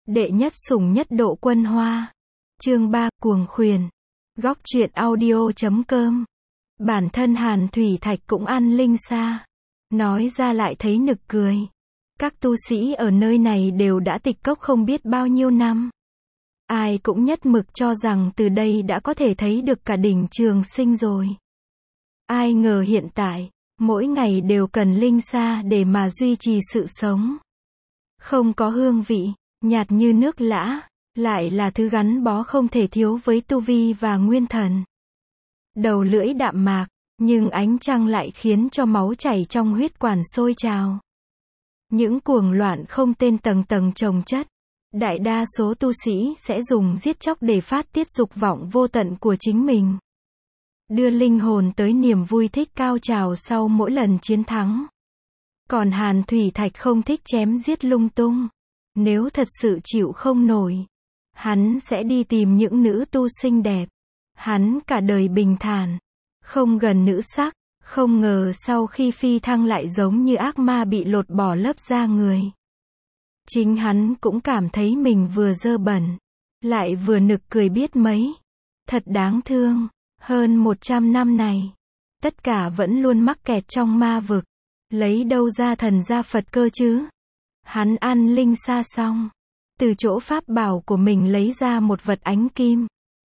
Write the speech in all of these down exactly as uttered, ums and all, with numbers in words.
Đệ nhất sủng nhất độ quân hoa. Chương ba, cuồng khuyển. Góc truyện audio chấm com. Bản thân Hàn Thủy Thạch cũng ăn linh sa. Nói ra lại thấy nực cười. Các tu sĩ ở nơi này đều đã tịch cốc không biết bao nhiêu năm. Ai cũng nhất mực cho rằng từ đây đã có thể thấy được cả đỉnh Trường Sinh rồi. Ai ngờ hiện tại, mỗi ngày đều cần linh sa để mà duy trì sự sống. Không có hương vị, nhạt như nước lã, lại là thứ gắn bó không thể thiếu với tu vi và nguyên thần. Đầu lưỡi đạm mạc, nhưng ánh trăng lại khiến cho máu chảy trong huyết quản sôi trào. Những cuồng loạn không tên tầng tầng chồng chất. Đại đa số tu sĩ sẽ dùng giết chóc để phát tiết dục vọng vô tận của chính mình. Đưa linh hồn tới niềm vui thích cao trào sau mỗi lần chiến thắng. Còn Hàn Thủy Thạch không thích chém giết lung tung. Nếu thật sự chịu không nổi, hắn sẽ đi tìm những nữ tu xinh đẹp. Hắn cả đời bình thản, không gần nữ sắc, không ngờ sau khi phi thăng lại giống như ác ma bị lột bỏ lớp da người. Chính hắn cũng cảm thấy mình vừa dơ bẩn, lại vừa nực cười biết mấy. Thật đáng thương, hơn một trăm năm này, tất cả vẫn luôn mắc kẹt trong ma vực. Lấy đâu ra thần gia Phật cơ chứ? Hắn ăn linh sa xong, từ chỗ pháp bảo của mình lấy ra một vật ánh kim.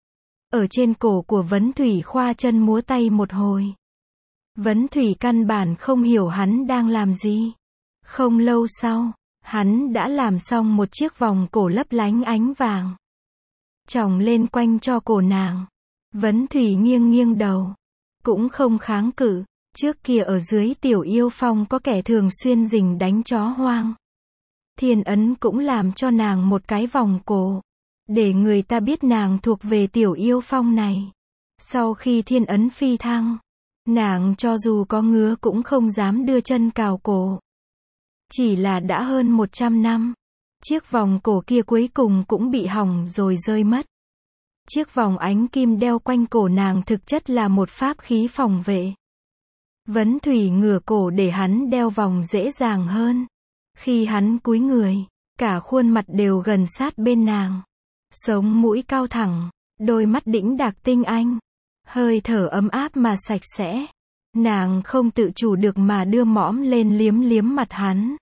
Ở trên cổ của Vấn Thủy khoa chân múa tay một hồi. Vấn Thủy căn bản không hiểu hắn đang làm gì. Không lâu sau, hắn đã làm xong một chiếc vòng cổ lấp lánh ánh vàng. Chồng lên quanh cho cổ nàng. Vấn Thủy nghiêng nghiêng đầu. Cũng không kháng cự. Trước kia ở dưới Tiểu Yêu Phong có kẻ thường xuyên rình đánh chó hoang. Thiên Ấn cũng làm cho nàng một cái vòng cổ. Để người ta biết nàng thuộc về Tiểu Yêu Phong này. Sau khi Thiên Ấn phi thăng, nàng cho dù có ngứa cũng không dám đưa chân cào cổ. Chỉ là đã hơn một trăm năm, chiếc vòng cổ kia cuối cùng cũng bị hỏng rồi rơi mất. Chiếc vòng ánh kim đeo quanh cổ nàng thực chất là một pháp khí phòng vệ. Vấn Thủy ngửa cổ để hắn đeo vòng dễ dàng hơn. Khi hắn cúi người, cả khuôn mặt đều gần sát bên nàng. Sống mũi cao thẳng, đôi mắt đĩnh đạc tinh anh. Hơi thở ấm áp mà sạch sẽ. Nàng không tự chủ được mà đưa mõm lên liếm liếm mặt hắn.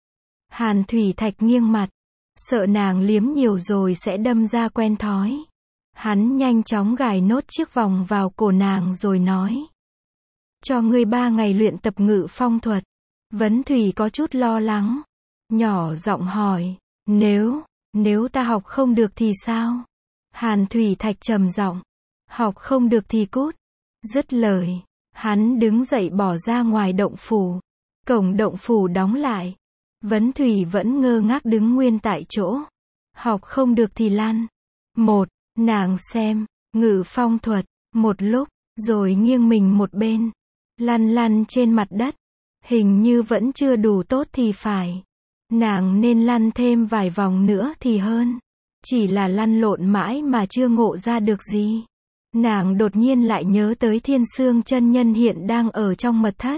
Hàn Thủy Thạch nghiêng mặt, sợ nàng liếm nhiều rồi sẽ đâm ra quen thói. Hắn nhanh chóng gài nốt chiếc vòng vào cổ nàng rồi nói. Cho ngươi ba ngày luyện tập ngự phong thuật. Vấn Thủy có chút lo lắng. Nhỏ giọng hỏi, nếu, nếu ta học không được thì sao? Hàn Thủy Thạch trầm giọng, học không được thì cút. Dứt lời, hắn đứng dậy bỏ ra ngoài động phủ. Cổng động phủ đóng lại. Vấn Thủy vẫn ngơ ngác đứng nguyên tại chỗ. Học không được thì lăn. Một, nàng xem, ngự phong thuật, một lúc, rồi nghiêng mình một bên. Lăn lăn trên mặt đất. Hình như vẫn chưa đủ tốt thì phải. Nàng nên lăn thêm vài vòng nữa thì hơn. Chỉ là lăn lộn mãi mà chưa ngộ ra được gì. Nàng đột nhiên lại nhớ tới Thiên Sương chân nhân hiện đang ở trong mật thất.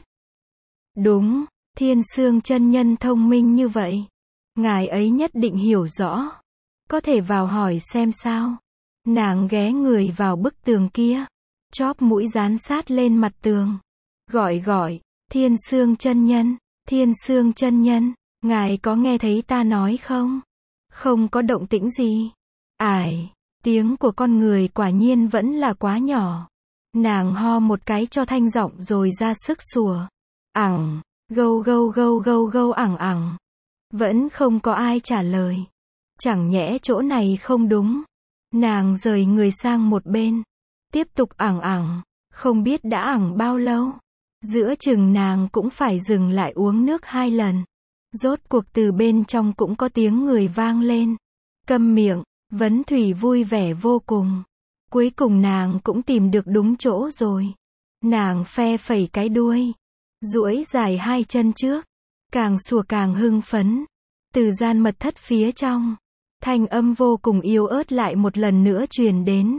Đúng, Thiên Sương chân nhân thông minh như vậy. Ngài ấy nhất định hiểu rõ. Có thể vào hỏi xem sao. Nàng ghé người vào bức tường kia. Chóp mũi dán sát lên mặt tường. Gọi gọi, Thiên Sương chân nhân, Thiên Sương chân nhân, ngài có nghe thấy ta nói không? Không có động tĩnh gì. Ải, tiếng của con người quả nhiên vẫn là quá nhỏ. Nàng ho một cái cho thanh giọng rồi ra sức sủa. Ẳng, gâu gâu gâu gâu gâu ẳng ẳng. Vẫn không có ai trả lời. Chẳng nhẽ chỗ này không đúng. Nàng rời người sang một bên. Tiếp tục ẳng ẳng. Không biết đã ẳng bao lâu. Giữa chừng nàng cũng phải dừng lại uống nước hai lần. Rốt cuộc từ bên trong cũng có tiếng người vang lên. Câm miệng, Vấn Thủy vui vẻ vô cùng. Cuối cùng nàng cũng tìm được đúng chỗ rồi. Nàng phe phẩy cái đuôi. Duỗi dài hai chân trước. Càng sủa càng hưng phấn. Từ gian mật thất phía trong. Thanh âm vô cùng yếu ớt lại một lần nữa truyền đến.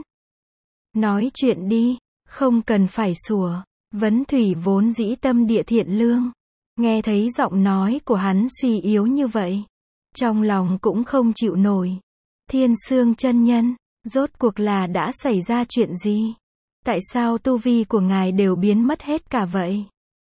Nói chuyện đi, không cần phải sủa. Vấn Thủy vốn dĩ tâm địa thiện lương. Nghe thấy giọng nói của hắn suy yếu như vậy. Trong lòng cũng không chịu nổi. Thiên Sương chân nhân, rốt cuộc là đã xảy ra chuyện gì? Tại sao tu vi của ngài đều biến mất hết cả vậy?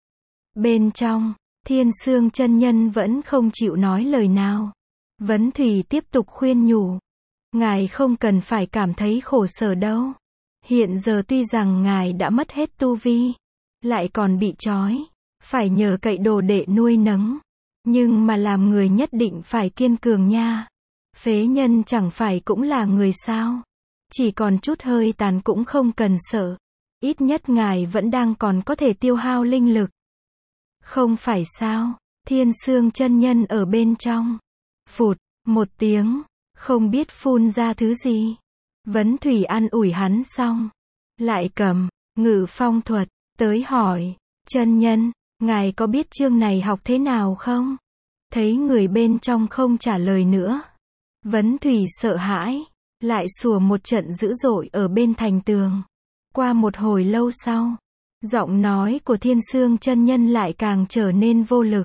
Bên trong, Thiên Sương chân nhân vẫn không chịu nói lời nào. Vấn Thủy tiếp tục khuyên nhủ. Ngài không cần phải cảm thấy khổ sở đâu. Hiện giờ tuy rằng ngài đã mất hết tu vi, lại còn bị trói, phải nhờ cậy đồ đệ nuôi nấng. Nhưng mà làm người nhất định phải kiên cường nha. Phế nhân chẳng phải cũng là người sao? Chỉ còn chút hơi tàn cũng không cần sợ. Ít nhất ngài vẫn đang còn có thể tiêu hao linh lực. Không phải sao? Thiên Sương chân nhân ở bên trong. Phụt, một tiếng, không biết phun ra thứ gì. Vấn Thủy an ủi hắn xong, lại cầm Ngự Phong thuật tới hỏi, chân nhân, ngài có biết chương này học thế nào không? Thấy người bên trong không trả lời nữa, Vấn Thủy sợ hãi, lại sủa một trận dữ dội ở bên thành tường. Qua một hồi lâu sau, giọng nói của Thiên Sương chân nhân lại càng trở nên vô lực.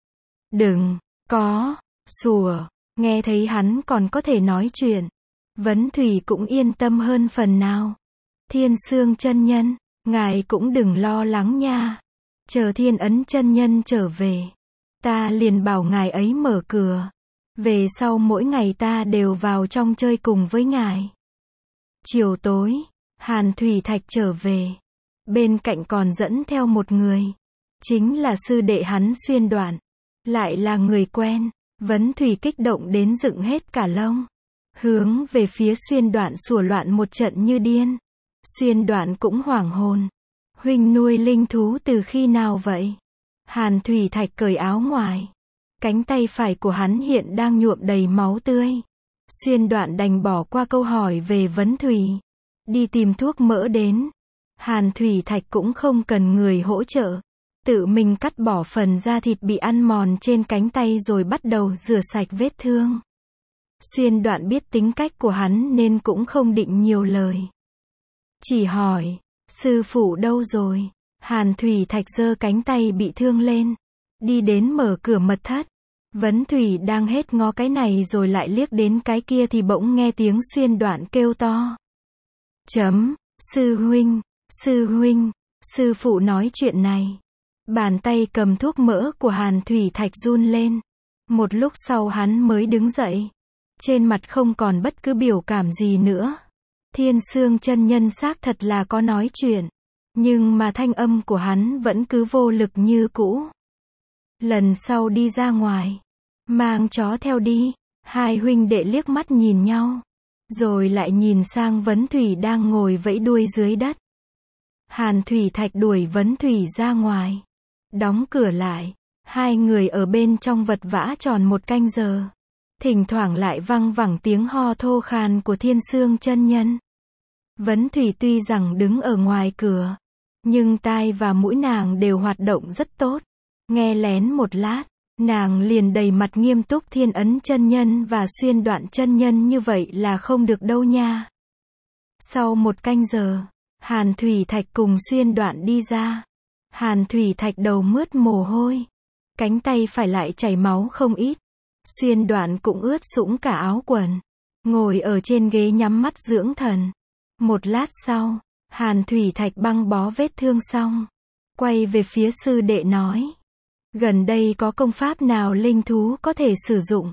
Đừng có sủa. Nghe thấy hắn còn có thể nói chuyện, Vấn Thủy cũng yên tâm hơn phần nào. Thiên Sương chân nhân, ngài cũng đừng lo lắng nha. Chờ Thiên Ấn chân nhân trở về, ta liền bảo ngài ấy mở cửa. Về sau mỗi ngày ta đều vào trong chơi cùng với ngài. Chiều tối, Hàn Thủy Thạch trở về. Bên cạnh còn dẫn theo một người. Chính là sư đệ hắn Xuyên Đoạn. Lại là người quen. Vấn Thủy kích động đến dựng hết cả lông. Hướng về phía Xuyên Đoạn sủa loạn một trận như điên. Xuyên Đoạn cũng hoảng hồn. Huynh nuôi linh thú từ khi nào vậy? Hàn Thủy Thạch cởi áo ngoài. Cánh tay phải của hắn hiện đang nhuộm đầy máu tươi. Xuyên Đoạn đành bỏ qua câu hỏi về Vấn Thủy. Đi tìm thuốc mỡ đến. Hàn Thủy Thạch cũng không cần người hỗ trợ. Tự mình cắt bỏ phần da thịt bị ăn mòn trên cánh tay rồi bắt đầu rửa sạch vết thương. Xuyên Đoạn biết tính cách của hắn nên cũng không định nhiều lời. Chỉ hỏi, sư phụ đâu rồi? Hàn Thủy Thạch giơ cánh tay bị thương lên. Đi đến mở cửa mật thất. Vấn Thủy đang hết ngó cái này rồi lại liếc đến cái kia thì bỗng nghe tiếng Xuyên Đoạn kêu to. Chấm, sư huynh, sư huynh, sư phụ nói chuyện này. Bàn tay cầm thuốc mỡ của Hàn Thủy Thạch run lên. Một lúc sau hắn mới đứng dậy. Trên mặt không còn bất cứ biểu cảm gì nữa. Thiên Sương chân nhân xác thật là có nói chuyện. Nhưng mà thanh âm của hắn vẫn cứ vô lực như cũ. Lần sau đi ra ngoài, mang chó theo đi. Hai huynh đệ liếc mắt nhìn nhau. Rồi lại nhìn sang Vấn Thủy đang ngồi vẫy đuôi dưới đất. Hàn Thủy Thạch đuổi Vấn Thủy ra ngoài. Đóng cửa lại. Hai người ở bên trong vật vã tròn một canh giờ. Thỉnh thoảng lại văng vẳng tiếng ho thô khan của Thiên Sương chân nhân. Vấn Thủy tuy rằng đứng ở ngoài cửa, nhưng tai và mũi nàng đều hoạt động rất tốt. Nghe lén một lát, nàng liền đầy mặt nghiêm túc Thiên Ấn chân nhân và Xuyên Đoạn chân nhân như vậy là không được đâu nha. Sau một canh giờ, Hàn Thủy Thạch cùng Xuyên Đoạn đi ra. Hàn Thủy Thạch đầu mướt mồ hôi, cánh tay phải lại chảy máu không ít. Xuyên Đoạn cũng ướt sũng cả áo quần, ngồi ở trên ghế nhắm mắt dưỡng thần. Một lát sau, Hàn Thủy Thạch băng bó vết thương xong, quay về phía sư đệ nói. Gần đây có công pháp nào linh thú có thể sử dụng?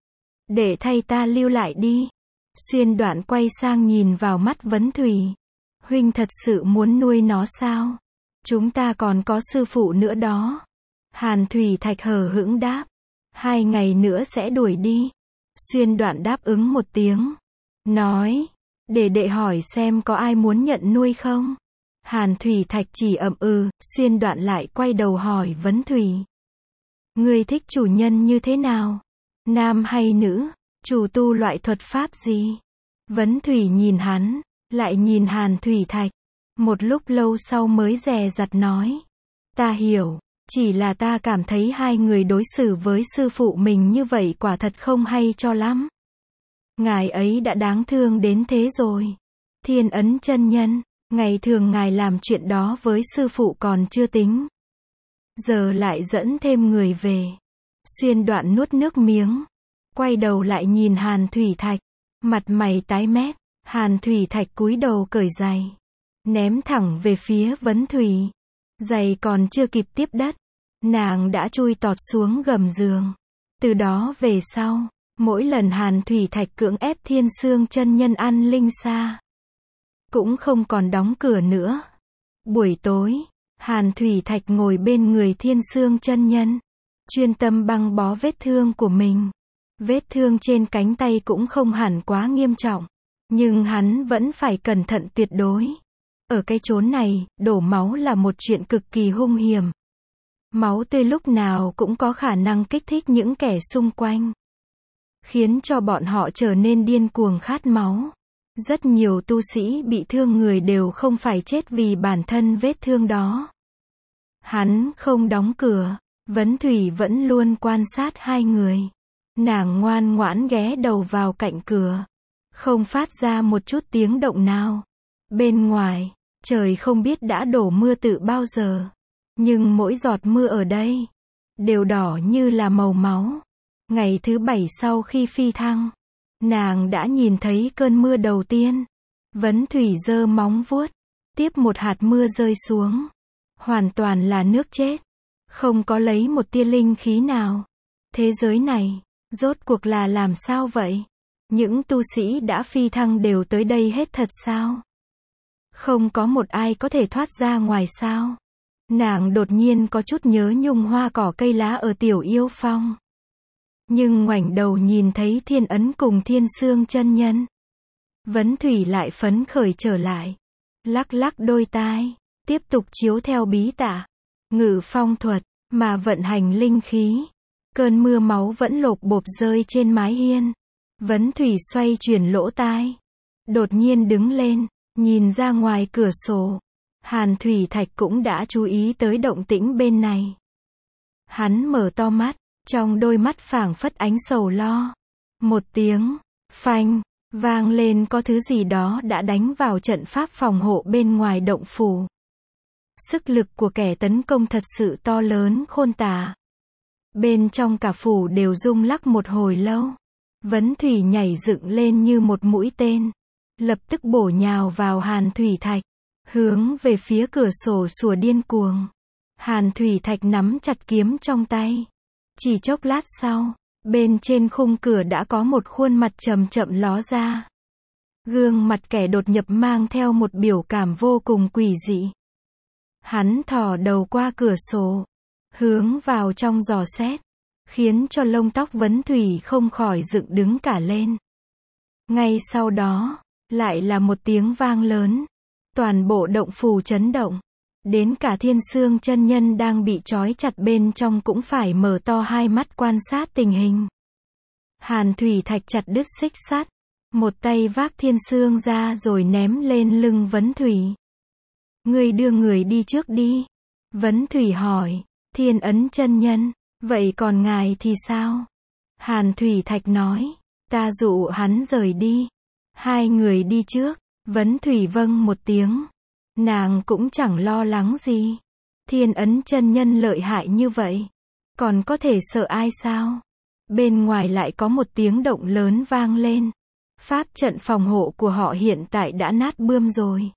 Để thay ta lưu lại đi. Xuyên Đoạn quay sang nhìn vào mắt Vấn Thủy. Huynh thật sự muốn nuôi nó sao? Chúng ta còn có sư phụ nữa đó. Hàn Thủy Thạch hờ hững đáp. Hai ngày nữa sẽ đuổi đi. Xuyên Đoạn đáp ứng một tiếng. Nói. Để đệ hỏi xem có ai muốn nhận nuôi không? Hàn Thủy Thạch chỉ ậm ừ. Xuyên Đoạn lại quay đầu hỏi Vấn Thủy. Ngươi thích chủ nhân như thế nào? Nam hay nữ? Chủ tu loại thuật pháp gì? Vấn Thủy nhìn hắn, lại nhìn Hàn Thủy Thạch. Một lúc lâu sau mới dè dặt nói. Ta hiểu, chỉ là ta cảm thấy hai người đối xử với sư phụ mình như vậy quả thật không hay cho lắm. Ngài ấy đã đáng thương đến thế rồi. Thiên Ấn chân nhân, ngày thường ngài làm chuyện đó với sư phụ còn chưa tính. Giờ lại dẫn thêm người về. Xuyên Đoạn nuốt nước miếng. quay đầu lại nhìn Hàn Thủy Thạch, mặt mày tái mét. Hàn Thủy Thạch cúi đầu cởi giày, ném thẳng về phía Vấn Thủy. Giày còn chưa kịp tiếp đất, nàng đã chui tọt xuống gầm giường. Từ đó về sau, mỗi lần Hàn Thủy Thạch cưỡng ép Thiên Sương chân nhân ăn linh sa, cũng không còn đóng cửa nữa. Buổi tối, Hàn Thủy Thạch ngồi bên người Thiên Sương chân nhân, chuyên tâm băng bó vết thương của mình. Vết thương trên cánh tay cũng không hẳn quá nghiêm trọng, nhưng hắn vẫn phải cẩn thận tuyệt đối. Ở cái chốn này, đổ máu là một chuyện cực kỳ hung hiểm. Máu tươi lúc nào cũng có khả năng kích thích những kẻ xung quanh, khiến cho bọn họ trở nên điên cuồng khát máu. Rất nhiều tu sĩ bị thương người đều không phải chết vì bản thân vết thương đó. Hắn không đóng cửa, Vấn Thủy vẫn luôn quan sát hai người. Nàng ngoan ngoãn ghé đầu vào cạnh cửa, không phát ra một chút tiếng động nào. Bên ngoài, trời không biết đã đổ mưa từ bao giờ, nhưng mỗi giọt mưa ở đây đều đỏ như là màu máu. Ngày thứ bảy sau khi phi thăng, nàng đã nhìn thấy cơn mưa đầu tiên. Vấn Thủy giơ móng vuốt, tiếp một hạt mưa rơi xuống, hoàn toàn là nước chết, không có lấy một tia linh khí nào. Thế giới này, rốt cuộc là làm sao vậy? Những tu sĩ đã phi thăng đều tới đây hết thật sao? Không có một ai có thể thoát ra ngoài sao? Nàng đột nhiên có chút nhớ nhung hoa cỏ cây lá ở Tiểu Yêu Phong. Nhưng ngoảnh đầu nhìn thấy Thiên Ấn cùng Thiên Sương chân nhân, Vấn Thủy lại phấn khởi trở lại, lắc lắc đôi tai, tiếp tục chiếu theo bí tả, ngự phong thuật, mà vận hành linh khí. Cơn mưa máu vẫn lộp bộp rơi trên mái hiên. Vấn Thủy xoay chuyển lỗ tai, đột nhiên đứng lên, nhìn ra ngoài cửa sổ. Hàn Thủy Thạch cũng đã chú ý tới động tĩnh bên này. Hắn mở to mắt, trong đôi mắt phảng phất ánh sầu lo. Một tiếng phanh vang lên, có thứ gì đó đã đánh vào trận pháp phòng hộ bên ngoài động phủ. Sức lực của kẻ tấn công thật sự to lớn khôn tả. Bên trong cả phủ đều rung lắc một hồi lâu. Vấn Thủy nhảy dựng lên như một mũi tên, lập tức bổ nhào vào Hàn Thủy Thạch, hướng về phía cửa sổ sủa điên cuồng. Hàn Thủy Thạch nắm chặt kiếm trong tay. Chỉ chốc lát sau, bên trên khung cửa đã có một khuôn mặt chậm chậm ló ra. Gương mặt kẻ đột nhập mang theo một biểu cảm vô cùng quỷ dị. Hắn thò đầu qua cửa sổ, hướng vào trong dò xét, khiến cho lông tóc Vấn Thủy không khỏi dựng đứng cả lên. Ngay sau đó, lại là một tiếng vang lớn. Toàn bộ động phủ chấn động. Đến cả Thiên Sương chân nhân đang bị trói chặt bên trong cũng phải mở to hai mắt quan sát tình hình. Hàn Thủy Thạch chặt đứt xích sắt, một tay vác Thiên Sương ra rồi ném lên lưng Vấn Thủy. Ngươi đưa người đi trước đi. Vấn Thủy hỏi. Thiên Ấn chân nhân, vậy còn ngài thì sao? Hàn Thủy Thạch nói. Ta dụ hắn rời đi. Hai người đi trước. Vấn Thủy vâng một tiếng. Nàng cũng chẳng lo lắng gì. Thiên Ấn chân nhân lợi hại như vậy, còn có thể sợ ai sao? Bên ngoài lại có một tiếng động lớn vang lên. Pháp trận phòng hộ của họ hiện tại đã nát bươm rồi.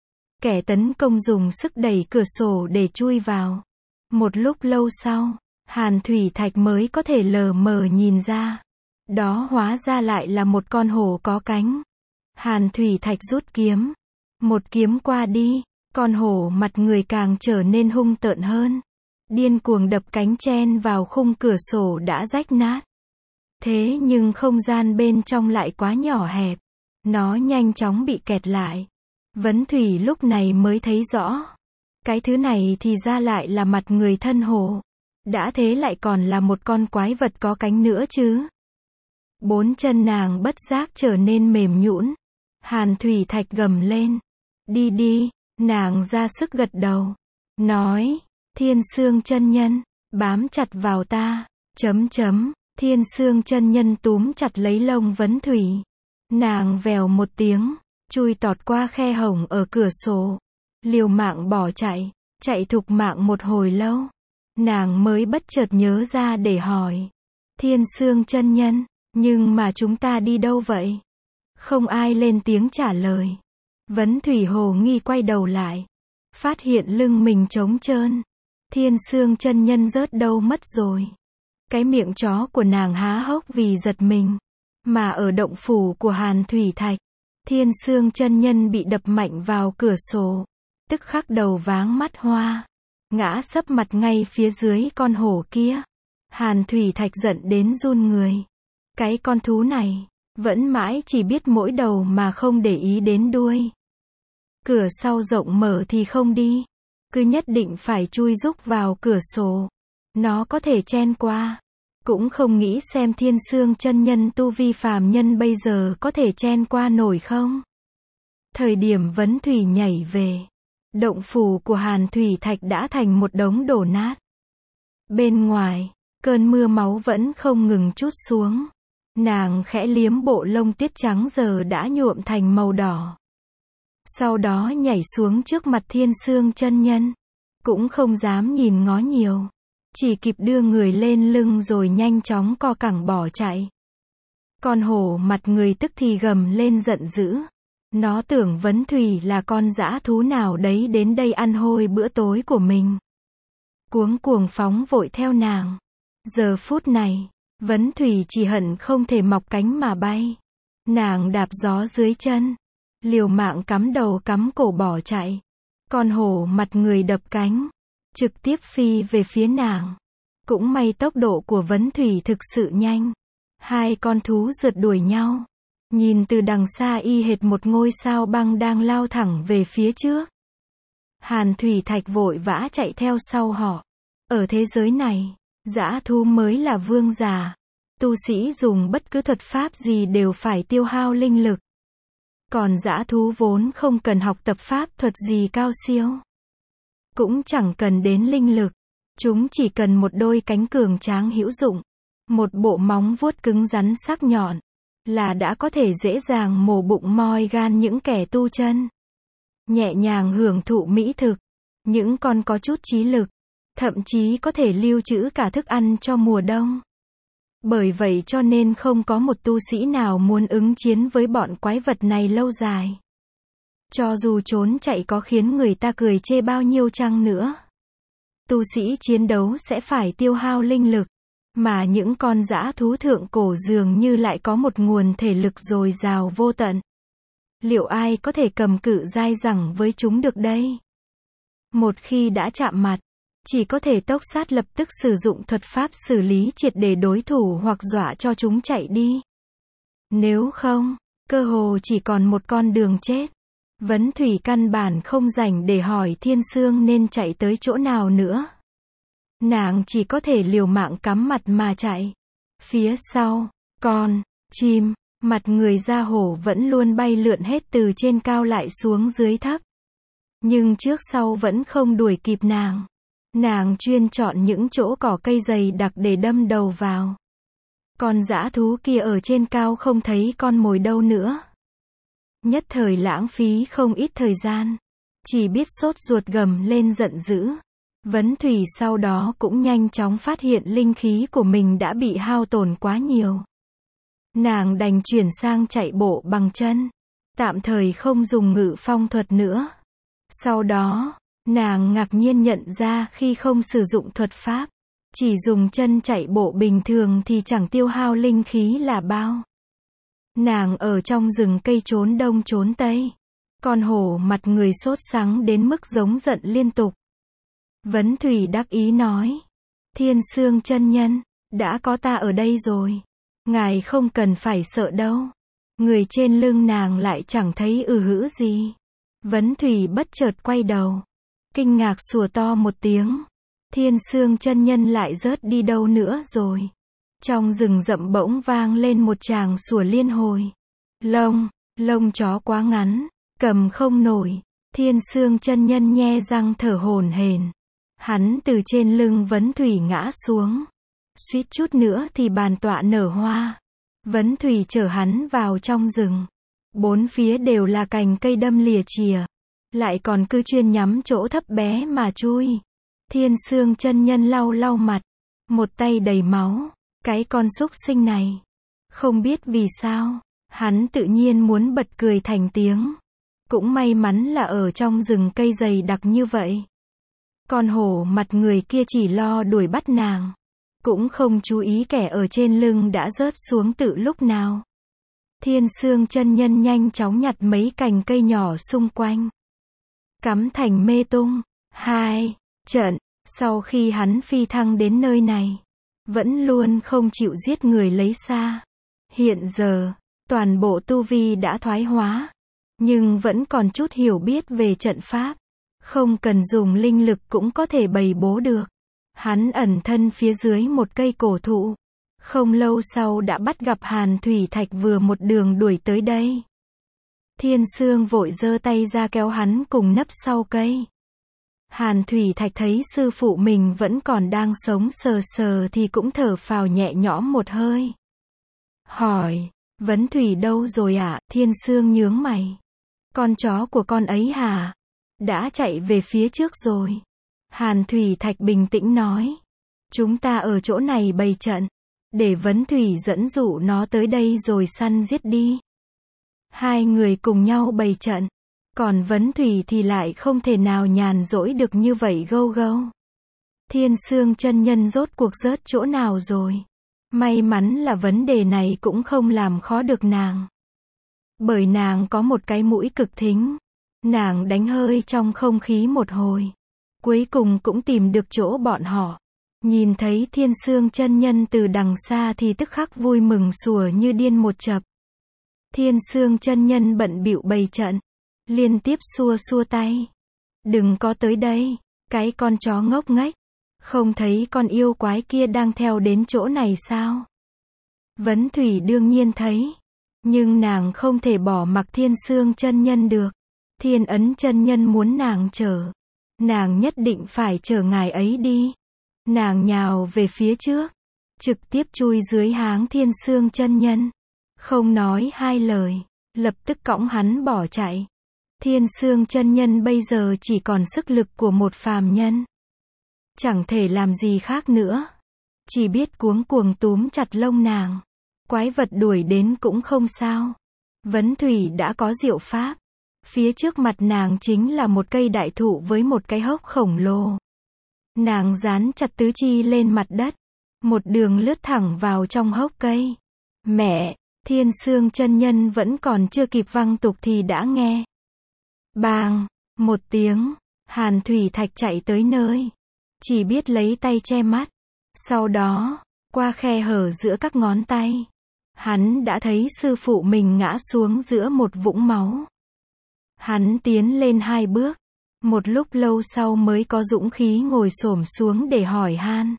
Kẻ tấn công dùng sức đẩy cửa sổ để chui vào. Một lúc lâu sau, Hàn Thủy Thạch mới có thể lờ mờ nhìn ra. Đó hóa ra lại là một con hổ có cánh. Hàn Thủy Thạch rút kiếm. Một kiếm qua đi, con hổ mặt người càng trở nên hung tợn hơn. Điên cuồng đập cánh chen vào khung cửa sổ đã rách nát. Thế nhưng không gian bên trong lại quá nhỏ hẹp. Nó nhanh chóng bị kẹt lại. Vấn Thủy lúc này mới thấy rõ. Cái thứ này thì ra lại là mặt người thân hổ. Đã thế lại còn là một con quái vật có cánh nữa chứ. Bốn chân nàng bất giác trở nên mềm nhũn. Hàn Thủy Thạch gầm lên. Đi đi, nàng ra sức gật đầu. Nói, Thiên Sương chân nhân, bám chặt vào ta, chấm chấm, Thiên Sương chân nhân túm chặt lấy lông Vấn Thủy. Nàng vèo một tiếng, chui tọt qua khe hổng ở cửa sổ. Liều mạng bỏ chạy, chạy thục mạng một hồi lâu. Nàng mới bất chợt nhớ ra để hỏi. Thiên Sương chân nhân, Nhưng mà chúng ta đi đâu vậy? Không ai lên tiếng trả lời. Vấn Thủy hồ nghi quay đầu lại. Phát hiện lưng mình trống trơn. Thiên Sương chân nhân rớt đâu mất rồi. Cái miệng chó của nàng há hốc vì giật mình. Mà ở động phủ của Hàn Thủy Thạch, Thiên Sương chân nhân bị đập mạnh vào cửa sổ. Tức khắc đầu váng mắt hoa. Ngã sấp mặt ngay phía dưới con hổ kia. Hàn Thủy Thạch giận đến run người. Cái con thú này, vẫn mãi chỉ biết mỗi đầu mà không để ý đến đuôi. Cửa sau rộng mở thì không đi. Cứ nhất định phải chui rúc vào cửa sổ. Nó có thể chen qua. Cũng không nghĩ xem Thiên Sương chân nhân tu vi phàm nhân bây giờ có thể chen qua nổi không. Thời điểm Vấn Thủy nhảy về, động phủ của Hàn Thủy Thạch đã thành một đống đổ nát. Bên ngoài, cơn mưa máu vẫn không ngừng trút xuống. Nàng khẽ liếm bộ lông tuyết trắng giờ đã nhuộm thành màu đỏ. Sau đó nhảy xuống trước mặt Thiên Sương chân nhân. Cũng không dám nhìn ngó nhiều. Chỉ kịp đưa người lên lưng rồi nhanh chóng co cẳng bỏ chạy. Con hổ mặt người tức thì gầm lên giận dữ. Nó tưởng Vấn Thủy là con dã thú nào đấy đến đây ăn hôi bữa tối của mình. Cuống cuồng phóng vội theo nàng. Giờ phút này, Vấn Thủy chỉ hận không thể mọc cánh mà bay. Nàng đạp gió dưới chân. Liều mạng cắm đầu cắm cổ bỏ chạy. Con hổ mặt người đập cánh. Trực tiếp phi về phía nàng. Cũng may tốc độ của Vấn Thủy thực sự nhanh. Hai con thú rượt đuổi nhau. Nhìn từ đằng xa y hệt một ngôi sao băng đang lao thẳng về phía trước. Hàn Thủy Thạch vội vã chạy theo sau họ. Ở thế giới này, dã thú mới là vương giả. Tu sĩ dùng bất cứ thuật pháp gì đều phải tiêu hao linh lực. Còn dã thú vốn không cần học tập pháp thuật gì cao siêu. Cũng chẳng cần đến linh lực. Chúng chỉ cần một đôi cánh cường tráng hữu dụng. Một bộ móng vuốt cứng rắn sắc nhọn. Là đã có thể dễ dàng mổ bụng moi gan những kẻ tu chân. Nhẹ nhàng hưởng thụ mỹ thực. Những con có chút trí lực. Thậm chí có thể lưu trữ cả thức ăn cho mùa đông. Bởi vậy cho nên không có một tu sĩ nào muốn ứng chiến với bọn quái vật này lâu dài. Cho dù trốn chạy có khiến người ta cười chê bao nhiêu chăng nữa. Tu sĩ chiến đấu sẽ phải tiêu hao linh lực. Mà những con dã thú thượng cổ dường như lại có một nguồn thể lực dồi dào vô tận. Liệu ai có thể cầm cự dai dẳng với chúng được đây? Một khi đã chạm mặt, chỉ có thể tốc sát lập tức sử dụng thuật pháp xử lý triệt để đối thủ hoặc dọa cho chúng chạy đi. Nếu không, cơ hồ chỉ còn một con đường chết. Vấn Thủy căn bản không rảnh để hỏi Thiên Sương nên chạy tới chỗ nào nữa. Nàng chỉ có thể liều mạng cắm mặt mà chạy. Phía sau, con, chim, mặt người da hổ vẫn luôn bay lượn hết từ trên cao lại xuống dưới thấp. Nhưng trước sau vẫn không đuổi kịp nàng. Nàng chuyên chọn những chỗ cỏ cây dày đặc để đâm đầu vào. Con dã thú kia ở trên cao không thấy con mồi đâu nữa. Nhất thời lãng phí không ít thời gian. Chỉ biết sốt ruột gầm lên giận dữ. Vấn Thủy sau đó cũng nhanh chóng phát hiện linh khí của mình đã bị hao tổn quá nhiều. Nàng đành chuyển sang chạy bộ bằng chân. Tạm thời không dùng ngự phong thuật nữa. Sau đó, nàng ngạc nhiên nhận ra khi không sử dụng thuật pháp, chỉ dùng chân chạy bộ bình thường thì chẳng tiêu hao linh khí là bao. Nàng ở trong rừng cây trốn đông trốn tây. Con hổ mặt người sốt sắng đến mức giống giận liên tục. Vấn Thủy đắc ý nói. Thiên Sương chân nhân, đã có ta ở đây rồi. Ngài không cần phải sợ đâu. Người trên lưng nàng lại chẳng thấy ừ hữ gì. Vấn Thủy bất chợt quay đầu. Kinh ngạc sủa to một tiếng. Thiên Sương chân nhân lại rớt đi đâu nữa rồi. Trong rừng rậm bỗng vang lên một tràng sủa liên hồi. Lông, lông chó quá ngắn, cầm không nổi. Thiên Sương chân nhân nhe răng thở hổn hển. Hắn từ trên lưng Vấn Thủy ngã xuống. Suýt chút nữa thì bàn tọa nở hoa. Vấn Thủy chở hắn vào trong rừng. Bốn phía đều là cành cây đâm lìa chìa. Lại còn cứ chuyên nhắm chỗ thấp bé mà chui. Thiên Sương chân nhân lau lau mặt. Một tay đầy máu. Cái con súc sinh này. Không biết vì sao, hắn tự nhiên muốn bật cười thành tiếng. Cũng may mắn là ở trong rừng cây dày đặc như vậy. Con hổ mặt người kia chỉ lo đuổi bắt nàng. Cũng không chú ý kẻ ở trên lưng đã rớt xuống từ lúc nào. Thiên Sương chân nhân nhanh chóng nhặt mấy cành cây nhỏ xung quanh. Cắm thành mê tung. Hai trận, sau khi hắn phi thăng đến nơi này, vẫn luôn không chịu giết người lấy xa. Hiện giờ, toàn bộ tu vi đã thoái hóa, nhưng vẫn còn chút hiểu biết về trận pháp. Không cần dùng linh lực cũng có thể bày bố được. Hắn ẩn thân phía dưới một cây cổ thụ. Không lâu sau đã bắt gặp Hàn Thủy Thạch vừa một đường đuổi tới đây. Thiên Sương vội giơ tay ra kéo hắn cùng nấp sau cây. Hàn Thủy Thạch thấy sư phụ mình vẫn còn đang sống sờ sờ thì cũng thở phào nhẹ nhõm một hơi. Hỏi, Vấn Thủy đâu rồi ạ? À? Thiên Sương nhướng mày. Con chó của con ấy hả? Đã chạy về phía trước rồi. Hàn Thủy Thạch bình tĩnh nói. Chúng ta ở chỗ này bày trận. Để Vấn Thủy dẫn dụ nó tới đây rồi săn giết đi. Hai người cùng nhau bày trận. Còn Vấn Thủy thì lại không thể nào nhàn rỗi được như vậy gâu gâu. Thiên Sương chân nhân rốt cuộc rớt chỗ nào rồi? May mắn là vấn đề này cũng không làm khó được nàng. Bởi nàng có một cái mũi cực thính. Nàng đánh hơi trong không khí một hồi. Cuối cùng cũng tìm được chỗ bọn họ. Nhìn thấy Thiên Sương chân nhân từ đằng xa thì tức khắc vui mừng sủa như điên một chập. Thiên Sương chân nhân bận bịu bày trận. Liên tiếp xua xua tay. Đừng có tới đây, cái con chó ngốc nghếch. Không thấy con yêu quái kia đang theo đến chỗ này sao? Vấn Thủy đương nhiên thấy. Nhưng nàng không thể bỏ mặc Thiên Sương chân nhân được. Thiên Ấn chân nhân muốn nàng chở. Nàng nhất định phải chở ngài ấy đi. Nàng nhào về phía trước. Trực tiếp chui dưới háng Thiên Sương chân nhân. Không nói hai lời. Lập tức cõng hắn bỏ chạy. Thiên Sương chân nhân bây giờ chỉ còn sức lực của một phàm nhân. Chẳng thể làm gì khác nữa. Chỉ biết cuống cuồng túm chặt lông nàng. Quái vật đuổi đến cũng không sao. Vấn Thủy đã có diệu pháp. Phía trước mặt nàng chính là một cây đại thụ với một cái hốc khổng lồ. Nàng dán chặt tứ chi lên mặt đất. Một đường lướt thẳng vào trong hốc cây. Mẹ, Thiên Sương chân nhân vẫn còn chưa kịp văng tục thì đã nghe. Bang, một tiếng, Hàn Thủy Thạch chạy tới nơi. Chỉ biết lấy tay che mắt. Sau đó, qua khe hở giữa các ngón tay. Hắn đã thấy sư phụ mình ngã xuống giữa một vũng máu. Hắn tiến lên hai bước. Một lúc lâu sau mới có dũng khí ngồi xổm xuống để hỏi han.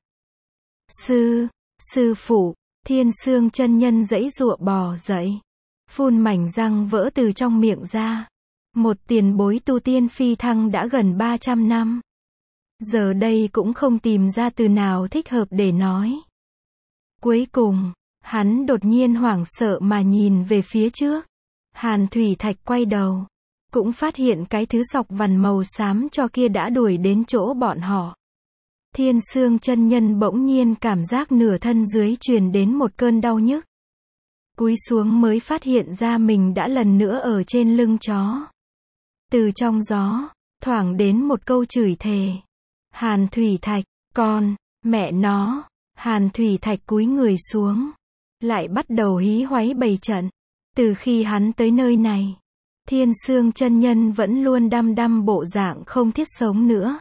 Sư, sư phụ, Thiên Sương chân nhân giãy giụa bò dậy. Phun mảnh răng vỡ từ trong miệng ra. Một tiền bối tu tiên phi thăng đã gần ba trăm năm. Giờ đây cũng không tìm ra từ nào thích hợp để nói. Cuối cùng, hắn đột nhiên hoảng sợ mà nhìn về phía trước. Hàn Thủy Thạch quay đầu. Cũng phát hiện cái thứ sọc vằn màu xám cho kia đã đuổi đến chỗ bọn họ. Thiên Sương chân nhân bỗng nhiên cảm giác nửa thân dưới truyền đến một cơn đau nhức. Cúi xuống mới phát hiện ra mình đã lần nữa ở trên lưng chó. Từ trong gió, thoảng đến một câu chửi thề. Hàn Thủy Thạch, con, mẹ nó. Hàn Thủy Thạch cúi người xuống. Lại bắt đầu hí hoáy bày trận. Từ khi hắn tới nơi này, Thiên Sương chân nhân vẫn luôn đăm đăm bộ dạng không thiết sống nữa.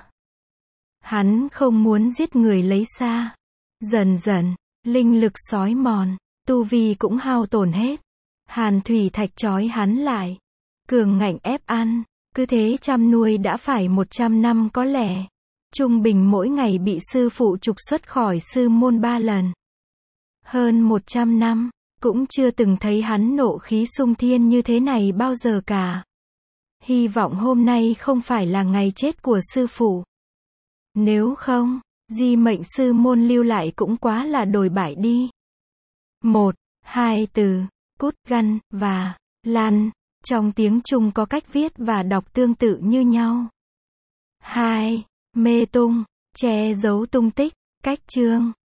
Hắn không muốn giết người lấy xa. Dần dần, linh lực xói mòn, tu vi cũng hao tổn hết. Hàn Thủy Thạch trói hắn lại. Cường ngạnh ép ăn, cứ thế chăm nuôi đã phải một trăm năm có lẽ. Trung bình mỗi ngày bị sư phụ trục xuất khỏi sư môn ba lần. Hơn một trăm năm, cũng chưa từng thấy hắn nộ khí xung thiên như thế này bao giờ cả. Hy vọng hôm nay không phải là ngày chết của sư phụ. Nếu không, di mệnh sư môn lưu lại cũng quá là đồi bại đi. Một, hai từ, cút găn, và, lan, trong tiếng Trung có cách viết và đọc tương tự như nhau. Hai, mê tung, che giấu tung tích, cách chương.